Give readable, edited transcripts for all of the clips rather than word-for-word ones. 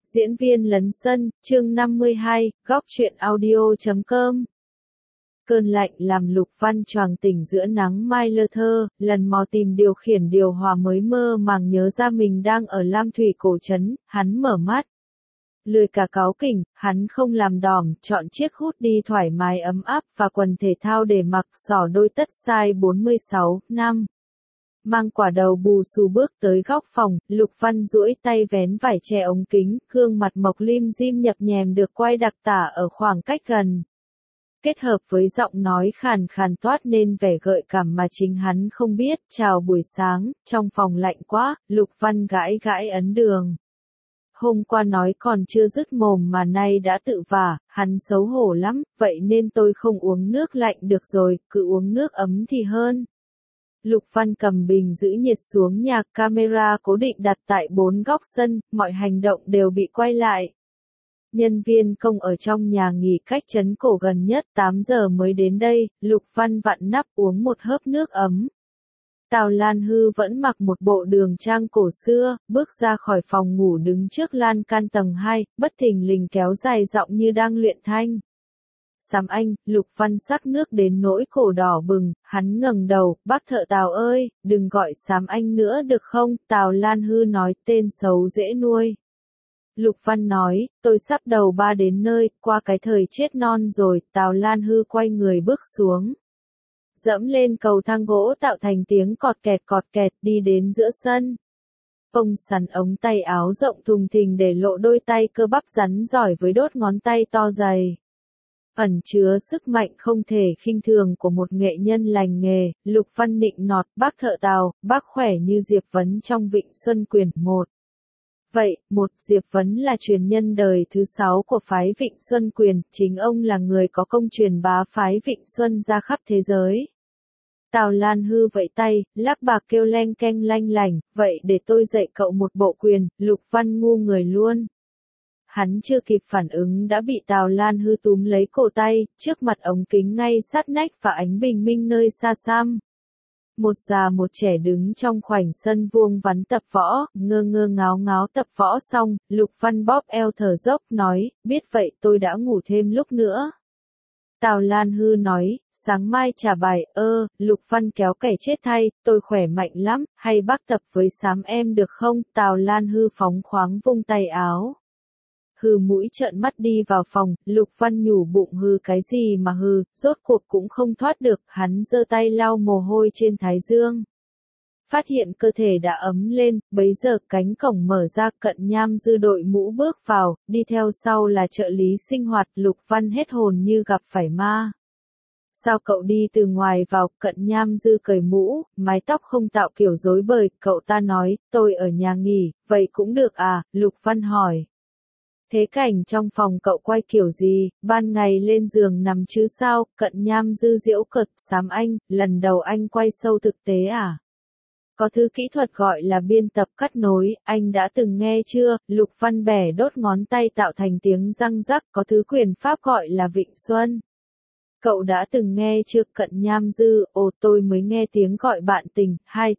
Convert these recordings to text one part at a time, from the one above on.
Diễn viên lấn sân, chương 52, góc truyện audio.com. Cơn lạnh làm Lục Văn choàng tỉnh giữa nắng mai lơ thơ, lần mò tìm điều khiển điều hòa mới mơ màng nhớ ra mình đang ở Lam Thủy cổ trấn, hắn mở mắt. Lười cả cáu kỉnh, hắn không làm đỏm, chọn chiếc hoodie thoải mái ấm áp và quần thể thao để mặc, xỏ đôi tất size 46, 5. Mang quả đầu bù xù bước tới góc phòng, Lục Văn duỗi tay vén vải che ống kính, gương mặt mộc lim dim nhập nhèm được quay đặc tả ở khoảng cách gần. Kết hợp với giọng nói khàn khàn toát nên vẻ gợi cảm mà chính hắn không biết. Chào buổi sáng, trong phòng lạnh quá, Lục Văn gãi gãi ấn đường. Hôm qua nói còn chưa dứt mồm mà nay đã tự vả, hắn xấu hổ lắm, vậy nên tôi không uống nước lạnh được rồi, cứ uống nước ấm thì hơn. Lục Văn cầm bình giữ nhiệt xuống nhà, camera cố định đặt tại 4 góc sân, mọi hành động đều bị quay lại. Nhân viên công ở trong nhà nghỉ cách trấn cổ gần nhất 8 giờ mới đến đây, Lục Văn vặn nắp uống một hớp nước ấm. Tào Lan Hư vẫn mặc một bộ đường trang cổ xưa, bước ra khỏi phòng ngủ đứng trước lan can tầng 2, bất thình lình kéo dài giọng như đang luyện thanh. Sám anh, Lục Văn sắc nước đến nỗi cổ đỏ bừng, hắn ngẩng đầu, bác thợ Tào ơi, đừng gọi Sám anh nữa được không, Tào Lan Hư nói tên xấu dễ nuôi. Lục Văn nói, tôi sắp đầu ba đến nơi, qua cái thời chết non rồi, Tào Lan Hư quay người bước xuống. Dẫm lên cầu thang gỗ tạo thành tiếng cọt kẹt đi đến giữa sân. Ông sắn ống tay áo rộng thùng thình để lộ đôi tay cơ bắp rắn giỏi với đốt ngón tay to dày. Ẩn chứa sức mạnh không thể khinh thường của một nghệ nhân lành nghề, Lục Văn nịnh nọt, bác thợ Tào, bác khỏe như Diệp Vấn trong Vịnh Xuân Quyền 1. Vậy, Diệp Vấn là truyền nhân đời thứ 6 của phái Vịnh Xuân Quyền, chính ông là người có công truyền bá phái Vịnh Xuân ra khắp thế giới. Tào Lan Hư vẫy tay, lắc bạc kêu leng keng lanh lảnh, vậy để tôi dạy cậu một bộ quyền, Lục Văn ngu người luôn. Hắn chưa kịp phản ứng đã bị Tào Lan Hư túm lấy cổ tay, trước mặt ống kính ngay sát nách và ánh bình minh nơi xa xăm. Một già một trẻ đứng trong khoảnh sân vuông vắn tập võ, ngơ ngáo tập võ xong, Lục Văn bóp eo thở dốc nói, biết vậy tôi đã ngủ thêm lúc nữa. Tào Lan Hư nói, sáng mai trả bài, Lục Văn kéo kẻ chết thay, tôi khỏe mạnh lắm, hay bác tập với Sám em được không, Tào Lan Hư phóng khoáng vung tay áo. Hư mũi trợn mắt đi vào phòng, Lục Văn nhủ bụng hư cái gì mà hư, rốt cuộc cũng không thoát được, hắn giơ tay lau mồ hôi trên thái dương. Phát hiện cơ thể đã ấm lên, bấy giờ cánh cổng mở ra, Cận Nham Dư đội mũ bước vào, đi theo sau là trợ lý sinh hoạt, Lục Văn hết hồn như gặp phải ma. Sao cậu đi từ ngoài vào, Cận Nham Dư cởi mũ, mái tóc không tạo kiểu rối bời, cậu ta nói, tôi ở nhà nghỉ, vậy cũng được à, Lục Văn hỏi. Thế cảnh trong phòng cậu quay kiểu gì, ban ngày lên giường nằm chứ sao, Cận Nham Dư giễu cợt, Sám anh, lần đầu anh quay sâu thực tế à? Có thứ kỹ thuật gọi là biên tập cắt nối, anh đã từng nghe chưa, Lục Văn bẻ đốt ngón tay tạo thành tiếng răng rắc, có thứ quyền pháp gọi là Vịnh Xuân. Cậu đã từng nghe chưa, Cận Nham Dư, tôi mới nghe tiếng gọi bạn tình, hai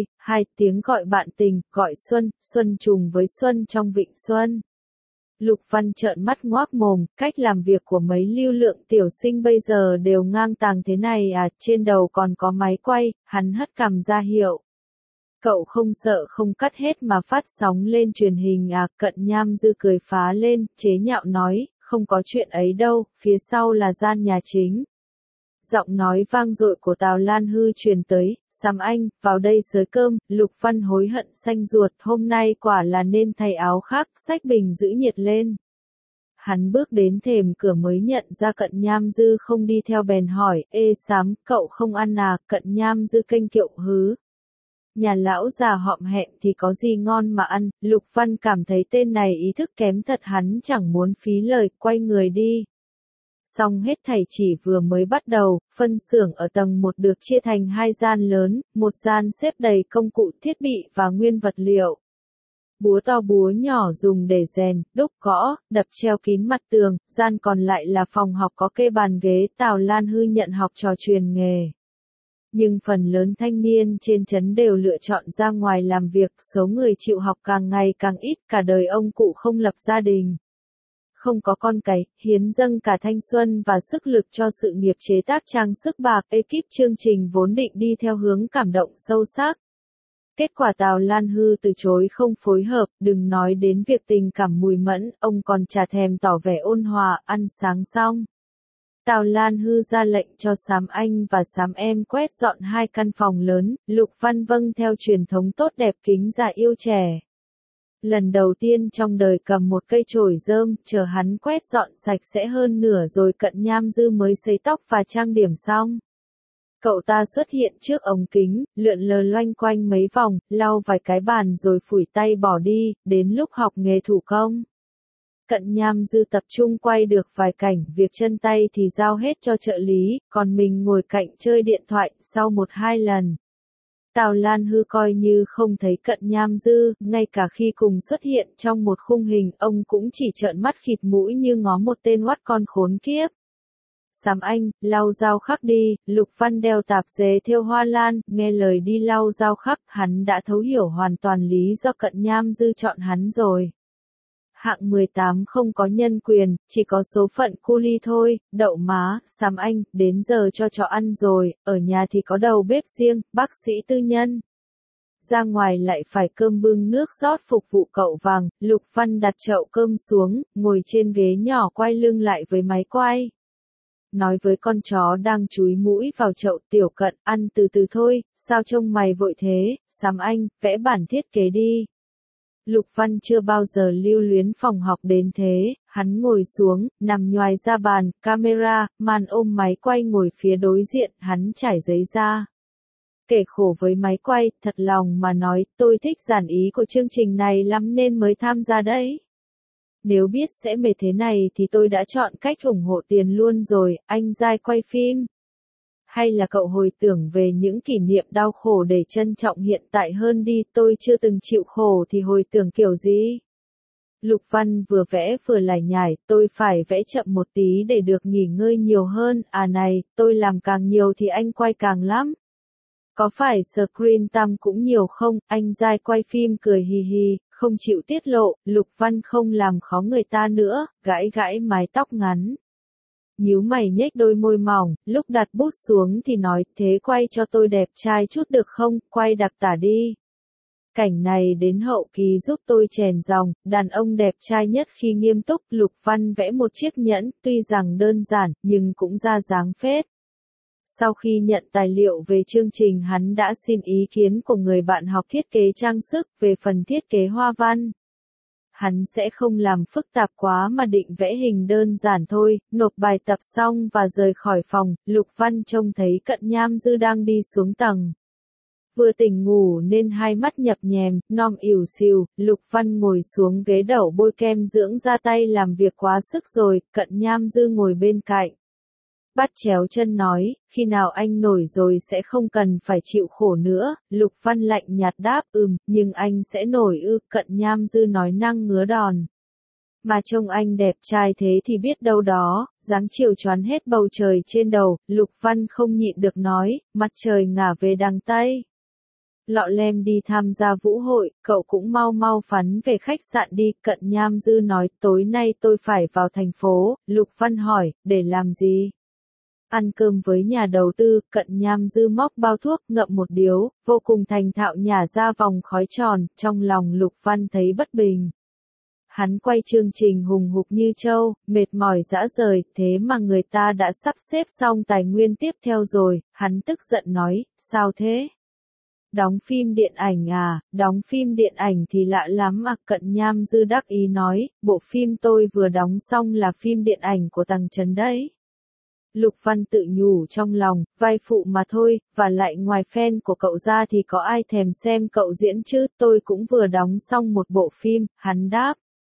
tiếng gọi bạn tình, gọi Xuân trùng với Xuân trong Vịnh Xuân. Lục Văn trợn mắt ngoác mồm, cách làm việc của mấy lưu lượng tiểu sinh bây giờ đều ngang tàng thế này à, trên đầu còn có máy quay, hắn hất cằm ra hiệu. Cậu không sợ không cắt hết mà phát sóng lên truyền hình à, Cận Nham Dư cười phá lên, chế nhạo nói, không có chuyện ấy đâu, phía sau là gian nhà chính. Giọng nói vang dội của Tào Lan Hư truyền tới, Sám anh, vào đây xới cơm, Lục Văn hối hận xanh ruột, hôm nay quả là nên thay áo khác, xách bình giữ nhiệt lên. Hắn bước đến thềm cửa mới nhận ra Cận Nham Dư không đi theo bèn hỏi, ê Sám, cậu không ăn à, Cận Nham Dư kênh kiệu hứ. Nhà lão già họm hẹm thì có gì ngon mà ăn, Lục Văn cảm thấy tên này ý thức kém thật, hắn chẳng muốn phí lời, quay người đi. Xong hết thảy chỉ vừa mới bắt đầu, phân xưởng ở tầng 1 được chia thành 2 gian lớn, một gian xếp đầy công cụ thiết bị và nguyên vật liệu. Búa to búa nhỏ dùng để rèn, đúc gõ, đập treo kín mặt tường, gian còn lại là phòng học có kê bàn ghế, Tào Lan Hư nhận học trò truyền nghề. Nhưng phần lớn thanh niên trên trấn đều lựa chọn ra ngoài làm việc, số người chịu học càng ngày càng ít, cả đời ông cụ không lập gia đình. Không có con cái, hiến dâng cả thanh xuân và sức lực cho sự nghiệp chế tác trang sức bạc, ekip chương trình vốn định đi theo hướng cảm động sâu sắc. Kết quả Tào Lan Hư từ chối không phối hợp, đừng nói đến việc tình cảm mùi mẫn, ông còn chả thèm tỏ vẻ ôn hòa, ăn sáng xong. Tào Lan Hư ra lệnh cho Sám Anh và Sám Em quét dọn 2 căn phòng lớn, Lục Văn vâng theo truyền thống tốt đẹp kính già yêu trẻ. Lần đầu tiên trong đời cầm một cây chổi rơm, chờ hắn quét dọn sạch sẽ hơn nửa rồi Cận Nham Dư mới sấy tóc và trang điểm xong. Cậu ta xuất hiện trước ống kính, lượn lờ loanh quanh mấy vòng, lau vài cái bàn rồi phủi tay bỏ đi, đến lúc học nghề thủ công. Cận Nham Dư tập trung quay được vài cảnh, việc chân tay thì giao hết cho trợ lý, còn mình ngồi cạnh chơi điện thoại, sau 1-2 lần. Tào Lan Hư coi như không thấy Cận Nham Dư, ngay cả khi cùng xuất hiện trong một khung hình, ông cũng chỉ trợn mắt khịt mũi như ngó một tên oắt con khốn kiếp. Sám Anh, lau dao khắc đi, Lục Văn đeo tạp dề thêu hoa lan, nghe lời đi lau dao khắc, hắn đã thấu hiểu hoàn toàn lý do Cận Nham Dư chọn hắn rồi. Hạng 18 không có nhân quyền, chỉ có số phận cu li thôi, đậu má, Sám Anh, đến giờ cho chó ăn rồi, ở nhà thì có đầu bếp riêng, bác sĩ tư nhân. Ra ngoài lại phải cơm bưng nước rót phục vụ cậu Vàng, Lục Văn đặt chậu cơm xuống, ngồi trên ghế nhỏ quay lưng lại với máy quay. Nói với con chó đang chúi mũi vào chậu, Tiểu Cận, ăn từ từ thôi, sao trông mày vội thế, Sám Anh, vẽ bản thiết kế đi. Lục Văn chưa bao giờ lưu luyến phòng học đến thế, hắn ngồi xuống, nằm nhoài ra bàn, camera, màn ôm máy quay ngồi phía đối diện, hắn trải giấy ra. Kể khổ với máy quay, thật lòng mà nói, tôi thích dàn ý của chương trình này lắm nên mới tham gia đấy. Nếu biết sẽ mệt thế này thì tôi đã chọn cách ủng hộ tiền luôn rồi, anh giai quay phim. Hay là cậu hồi tưởng về những kỷ niệm đau khổ để trân trọng hiện tại hơn đi, tôi chưa từng chịu khổ thì hồi tưởng kiểu gì? Lục Văn vừa vẽ vừa lải nhải, tôi phải vẽ chậm một tí để được nghỉ ngơi nhiều hơn, à này, tôi làm càng nhiều thì anh quay càng lắm. Có phải screen time cũng nhiều không? Anh giai quay phim cười hì hì, không chịu tiết lộ, Lục Văn không làm khó người ta nữa, gãi gãi mái tóc ngắn. Nhíu mày nhếch đôi môi mỏng, lúc đặt bút xuống thì nói, thế quay cho tôi đẹp trai chút được không, quay đặc tả đi. Cảnh này đến hậu kỳ giúp tôi chèn dòng, đàn ông đẹp trai nhất khi nghiêm túc, Lục Văn vẽ một chiếc nhẫn, tuy rằng đơn giản, nhưng cũng ra dáng phết. Sau khi nhận tài liệu về chương trình hắn đã xin ý kiến của người bạn học thiết kế trang sức về phần thiết kế hoa văn. Hắn sẽ không làm phức tạp quá mà định vẽ hình đơn giản thôi, nộp bài tập xong và rời khỏi phòng, Lục Văn trông thấy Cận Nham Dư đang đi xuống tầng. Vừa tỉnh ngủ nên hai mắt nhập nhèm, nom ỉu xìu, Lục Văn ngồi xuống ghế đẩu bôi kem dưỡng da tay làm việc quá sức rồi, Cận Nham Dư ngồi bên cạnh. Bắt chéo chân nói, khi nào anh nổi rồi sẽ không cần phải chịu khổ nữa, Lục Văn lạnh nhạt đáp, nhưng anh sẽ nổi ư, Cận Nham Dư nói năng ngứa đòn. Mà trông anh đẹp trai thế thì biết đâu đó, dáng chiều choán hết bầu trời trên đầu, Lục Văn không nhịn được nói, mặt trời ngả về đằng Tây. Lọ lem đi tham gia vũ hội, cậu cũng mau mau phắn về khách sạn đi, Cận Nham Dư nói, tối nay tôi phải vào thành phố, Lục Văn hỏi, để làm gì? Ăn cơm với nhà đầu tư, Cận Nham Dư móc bao thuốc, ngậm một điếu, vô cùng thành thạo nhả ra vòng khói tròn, trong lòng Lục Văn thấy bất bình. Hắn quay chương trình hùng hục như trâu, mệt mỏi dã rời, thế mà người ta đã sắp xếp xong tài nguyên tiếp theo rồi, hắn tức giận nói, sao thế? Đóng phim điện ảnh à, đóng phim điện ảnh thì lạ lắm à, Cận Nham Dư đắc ý nói, bộ phim tôi vừa đóng xong là phim điện ảnh của Tằng Trấn đấy. Lục Văn tự nhủ trong lòng, vai phụ mà thôi, và lại ngoài fan của cậu ra thì có ai thèm xem cậu diễn chứ, tôi cũng vừa đóng xong một bộ phim, hắn đáp.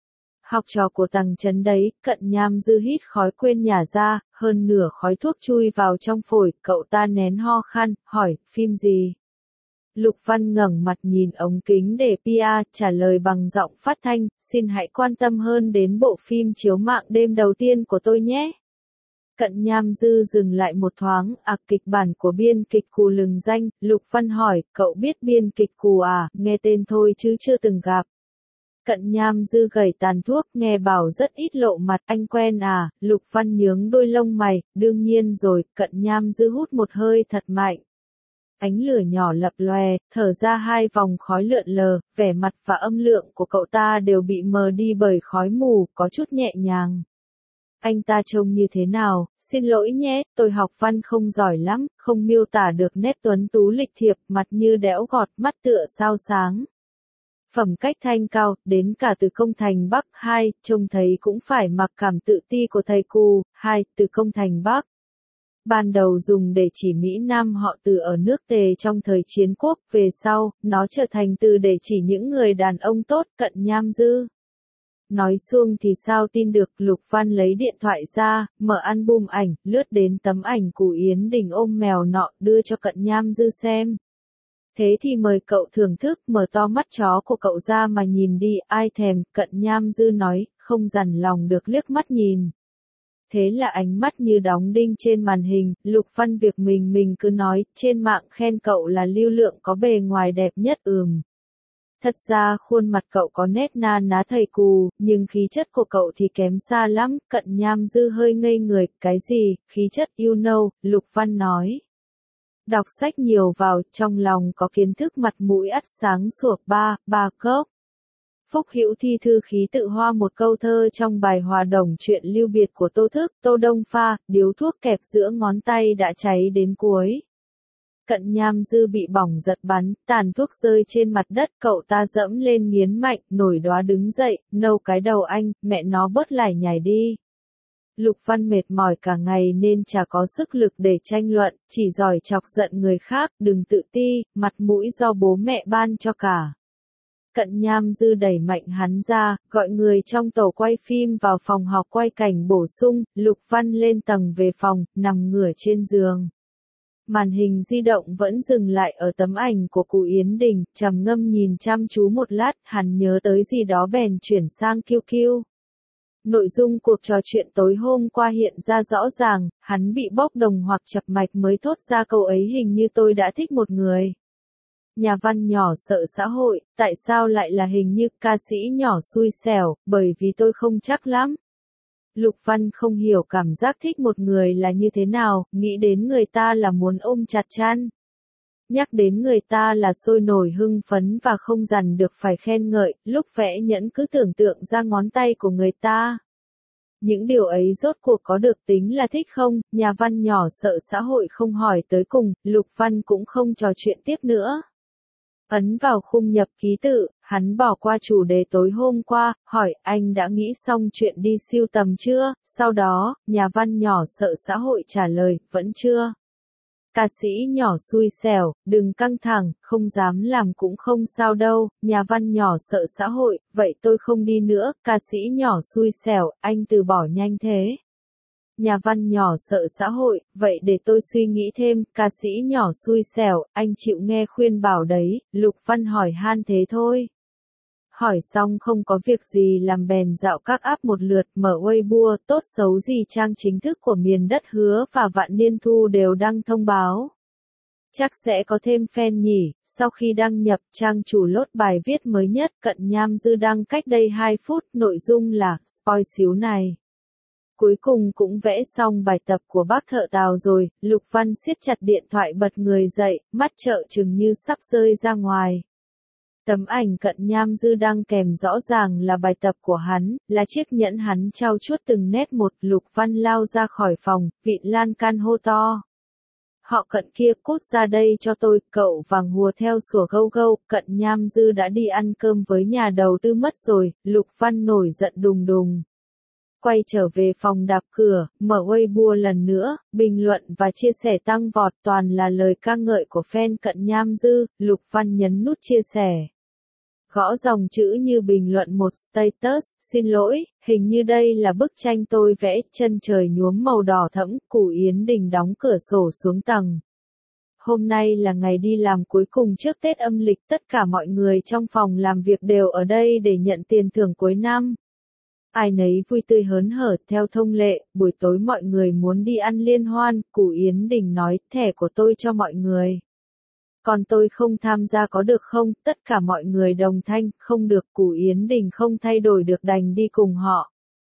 Học trò của Tằng Trấn đấy, Cận Nham Dư hít khói quên nhả ra, hơn nửa khói thuốc chui vào trong phổi, cậu ta nén ho khan, hỏi, phim gì? Lục Văn ngẩng mặt nhìn ống kính để PR, trả lời bằng giọng phát thanh, xin hãy quan tâm hơn đến bộ phim chiếu mạng đêm đầu tiên của tôi nhé. Cận Nham Dư dừng lại một thoáng, kịch bản của biên kịch Cù lừng danh, Lục Văn hỏi, cậu biết biên kịch Cù à, nghe tên thôi chứ chưa từng gặp. Cận Nham Dư gẩy tàn thuốc, nghe bảo rất ít lộ mặt, anh quen à, Lục Văn nhướng đôi lông mày, đương nhiên rồi, Cận Nham Dư hút một hơi thật mạnh. Ánh lửa nhỏ lập lòe, thở ra hai vòng khói lượn lờ, vẻ mặt và âm lượng của cậu ta đều bị mờ đi bởi khói mù, có chút nhẹ nhàng. Anh ta trông như thế nào, xin lỗi nhé, tôi học văn không giỏi lắm, không miêu tả được nét tuấn tú lịch thiệp, mặt như đẽo gọt, mắt tựa sao sáng. Phẩm cách thanh cao, đến cả từ công thành Bắc 2, trông thấy cũng phải mặc cảm tự ti của thầy Cù, 2, từ công thành Bắc. Ban đầu dùng để chỉ Mỹ Nam họ Từ ở nước Tề trong thời chiến quốc, về sau, nó trở thành từ để chỉ những người đàn ông tốt, Cận Nham Dư. Nói xuông thì sao tin được, Lục Văn lấy điện thoại ra, mở album ảnh, lướt đến tấm ảnh Cù Yến Đình ôm mèo nọ, đưa cho Cận Nham Dư xem. Thế thì mời cậu thưởng thức, mở to mắt chó của cậu ra mà nhìn đi, ai thèm, Cận Nham Dư nói, không dằn lòng được liếc mắt nhìn. Thế là ánh mắt như đóng đinh trên màn hình, Lục Văn việc mình cứ nói, trên mạng khen cậu là lưu lượng có bề ngoài đẹp nhất Thật ra khuôn mặt cậu có nét na ná thầy Cù, nhưng khí chất của cậu thì kém xa lắm, Cận Nham Dư hơi ngây người, cái gì, khí chất Lục Văn nói. Đọc sách nhiều vào, trong lòng có kiến thức mặt mũi ắt sáng sủa ba cốc. Phúc Hữu thi thư khí tự hoa một câu thơ trong bài Hòa Đồng truyện lưu biệt của Tô Thức, Tô Đông pha, điếu thuốc kẹp giữa ngón tay đã cháy đến cuối. Cận Nham Dư bị bỏng giật bắn, tàn thuốc rơi trên mặt đất, cậu ta dẫm lên nghiến mạnh, nổi đoá đứng dậy, nâu cái đầu anh, mẹ nó bớt lải nhải đi. Lục Văn mệt mỏi cả ngày nên chả có sức lực để tranh luận, chỉ giỏi chọc giận người khác, đừng tự ti, mặt mũi do bố mẹ ban cho cả. Cận Nham Dư đẩy mạnh hắn ra, gọi người trong tổ quay phim vào phòng học quay cảnh bổ sung, Lục Văn lên tầng về phòng, nằm ngửa trên giường. Màn hình di động vẫn dừng lại ở tấm ảnh của cụ Yến Đình, trầm ngâm nhìn chăm chú một lát, hắn nhớ tới gì đó bèn chuyển sang QQ. Nội dung cuộc trò chuyện tối hôm qua hiện ra rõ ràng, hắn bị bóc đồng hoặc chập mạch mới thốt ra câu ấy, hình như tôi đã thích một người. Nhà văn nhỏ sợ xã hội, tại sao lại là hình như, ca sĩ nhỏ xui xẻo, bởi vì tôi không chắc lắm. Lục Văn không hiểu cảm giác thích một người là như thế nào, nghĩ đến người ta là muốn ôm chặt chăn. Nhắc đến người ta là sôi nổi hưng phấn và không dằn được phải khen ngợi, lúc vẽ nhẫn cứ tưởng tượng ra ngón tay của người ta. Những điều ấy rốt cuộc có được tính là thích không, nhà văn nhỏ sợ xã hội không hỏi tới cùng, Lục Văn cũng không trò chuyện tiếp nữa. Ấn vào khung nhập ký tự, hắn bỏ qua chủ đề tối hôm qua, hỏi anh đã nghĩ xong chuyện đi sưu tầm chưa, sau đó, nhà văn nhỏ sợ xã hội trả lời, vẫn chưa. Ca sĩ nhỏ xui xẻo, đừng căng thẳng, không dám làm cũng không sao đâu, nhà văn nhỏ sợ xã hội, vậy tôi không đi nữa, ca sĩ nhỏ xui xẻo, anh từ bỏ nhanh thế. Nhà văn nhỏ sợ xã hội, vậy để tôi suy nghĩ thêm, ca sĩ nhỏ xui xẻo, anh chịu nghe khuyên bảo đấy, Lục Văn hỏi han thế thôi. Hỏi xong không có việc gì làm bèn dạo các app một lượt, mở Weibo, tốt xấu gì trang chính thức của miền đất hứa và Vạn Niên Thu đều đăng thông báo. Chắc sẽ có thêm fan nhỉ, sau khi đăng nhập trang chủ lốt bài viết mới nhất Cận Nham Dư đăng cách đây 2 phút, nội dung là, spoil xíu này. Cuối cùng cũng vẽ xong bài tập của bác thợ Tào rồi, Lục Văn siết chặt điện thoại bật người dậy, mắt trợn trừng như sắp rơi ra ngoài. Tấm ảnh Cận Nham Dư đăng kèm rõ ràng là bài tập của hắn, là chiếc nhẫn hắn trau chuốt từng nét một, Lục Văn lao ra khỏi phòng, vịn lan can hô to. Họ Cận kia cút ra đây cho tôi, cậu vàng hùa theo sủa gâu gâu, Cận Nham Dư đã đi ăn cơm với nhà đầu tư mất rồi, Lục Văn nổi giận đùng đùng. Quay trở về phòng đạp cửa, mở Weibo lần nữa, bình luận và chia sẻ tăng vọt, toàn là lời ca ngợi của fan Cận Nham Dư, Lục Văn nhấn nút chia sẻ. Gõ dòng chữ như bình luận một status, xin lỗi, hình như đây là bức tranh tôi vẽ, chân trời nhuốm màu đỏ thẫm, Cù Yến Đình đóng cửa sổ xuống tầng. Hôm nay là ngày đi làm cuối cùng trước Tết âm lịch, tất cả mọi người trong phòng làm việc đều ở đây để nhận tiền thưởng cuối năm. Ai nấy vui tươi hớn hở, theo thông lệ, buổi tối mọi người muốn đi ăn liên hoan, Cù Yến Đình nói, thẻ của tôi cho mọi người. Còn tôi không tham gia có được không? Tất cả mọi người đồng thanh, không được, Cù Yến Đình không thay đổi được đành đi cùng họ.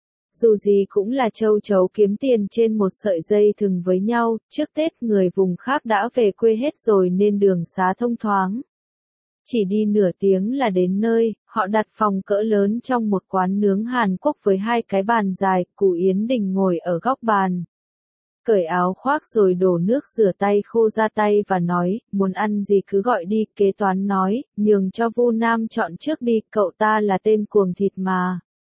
Dù gì cũng là châu chấu kiếm tiền trên một sợi dây thừng với nhau, trước Tết người vùng khác đã về quê hết rồi nên đường xá thông thoáng. Chỉ đi nửa tiếng là đến nơi, họ đặt phòng cỡ lớn trong một quán nướng Hàn Quốc với 2 cái bàn dài, Cù Yến Đình ngồi ở góc bàn. Cởi áo khoác rồi đổ nước rửa tay khô ra tay và nói, muốn ăn gì cứ gọi đi, kế toán nói, nhường cho Vu Nam chọn trước đi, cậu ta là tên cuồng thịt mà.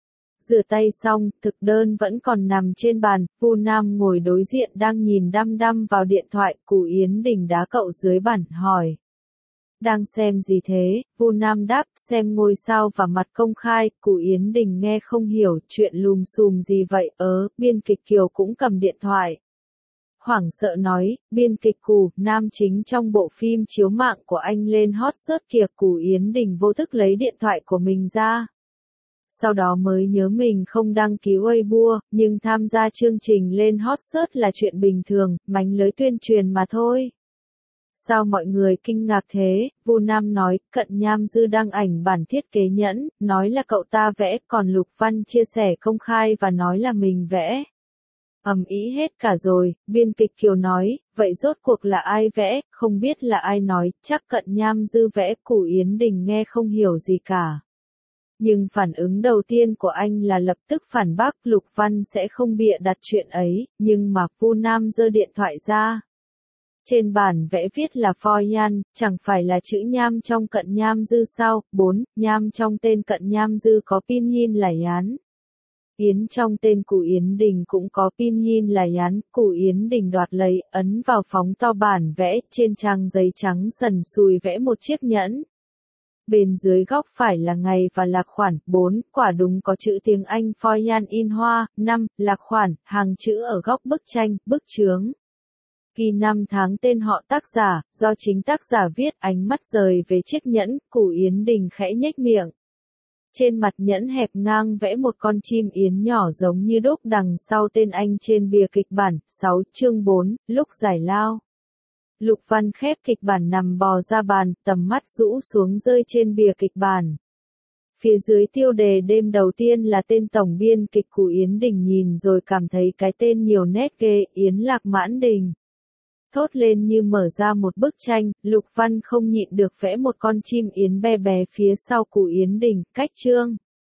Rửa tay xong, thực đơn vẫn còn nằm trên bàn, Vu Nam ngồi đối diện đang nhìn đăm đăm vào điện thoại, Cù Yến Đình đá cậu dưới bàn, hỏi. Đang xem gì thế? Vu Nam đáp, xem ngôi sao và mặt công khai, Cù Yến Đình nghe không hiểu, chuyện lùm xùm gì vậy, biên kịch Kiều cũng cầm điện thoại. Hoảng sợ nói, biên kịch Cù, nam chính trong bộ phim chiếu mạng của anh lên hot search kìa, Cù Yến Đình vô thức lấy điện thoại của mình ra. Sau đó mới nhớ mình không đăng ký Weibo, nhưng tham gia chương trình lên hot search là chuyện bình thường, mánh lưới tuyên truyền mà thôi. Sao mọi người kinh ngạc thế? Vu Nam nói, Cận Nham Dư đăng ảnh bản thiết kế nhẫn, nói là cậu ta vẽ, còn Lục Văn chia sẻ công khai và nói là mình vẽ. Ầm ĩ hết cả rồi, biên kịch Kiều nói, vậy rốt cuộc là ai vẽ, không biết là ai nói, chắc Cận Nham Dư vẽ, Cù Yến Đình nghe không hiểu gì cả. Nhưng phản ứng đầu tiên của anh là lập tức phản bác, Lục Văn sẽ không bịa đặt chuyện ấy, nhưng mà Vu Nam giơ điện thoại ra. Trên bản vẽ viết là For Yan, chẳng phải là chữ Nham trong Cận Nham Dư sao? 4. Nham trong tên Cận Nham Dư có pinyin là Yán. Yến trong tên Cù Yến Đình cũng có pinyin là Yán. Cù Yến Đình đoạt lấy, ấn vào phóng to bản vẽ, trên trang giấy trắng sần sùi vẽ một chiếc nhẫn. Bên dưới góc phải là ngày và lạc khoản. 4. Quả đúng có chữ tiếng Anh For Yan in hoa. 5. Lạc khoản, hàng chữ ở góc bức tranh, bức chướng. Ghi năm tháng tên họ tác giả, do chính tác giả viết, ánh mắt rời về chiếc nhẫn, Cù Yến Đình khẽ nhếch miệng. Trên mặt nhẫn hẹp ngang vẽ một con chim yến nhỏ giống như đúc, đằng sau tên anh trên bìa kịch bản. 6. Chương 4, lúc giải lao. Lục Văn khép kịch bản nằm bò ra bàn, tầm mắt rũ xuống rơi trên bìa kịch bản. Phía dưới tiêu đề đêm đầu tiên là tên tổng biên kịch Cù Yến Đình, nhìn rồi cảm thấy cái tên nhiều nét ghê, Yến Lạc Mãn Đình. Thốt lên như mở ra một bức tranh, Lục Văn không nhịn được vẽ một con chim yến bé bé phía sau Cù Yến Đình, cách chương.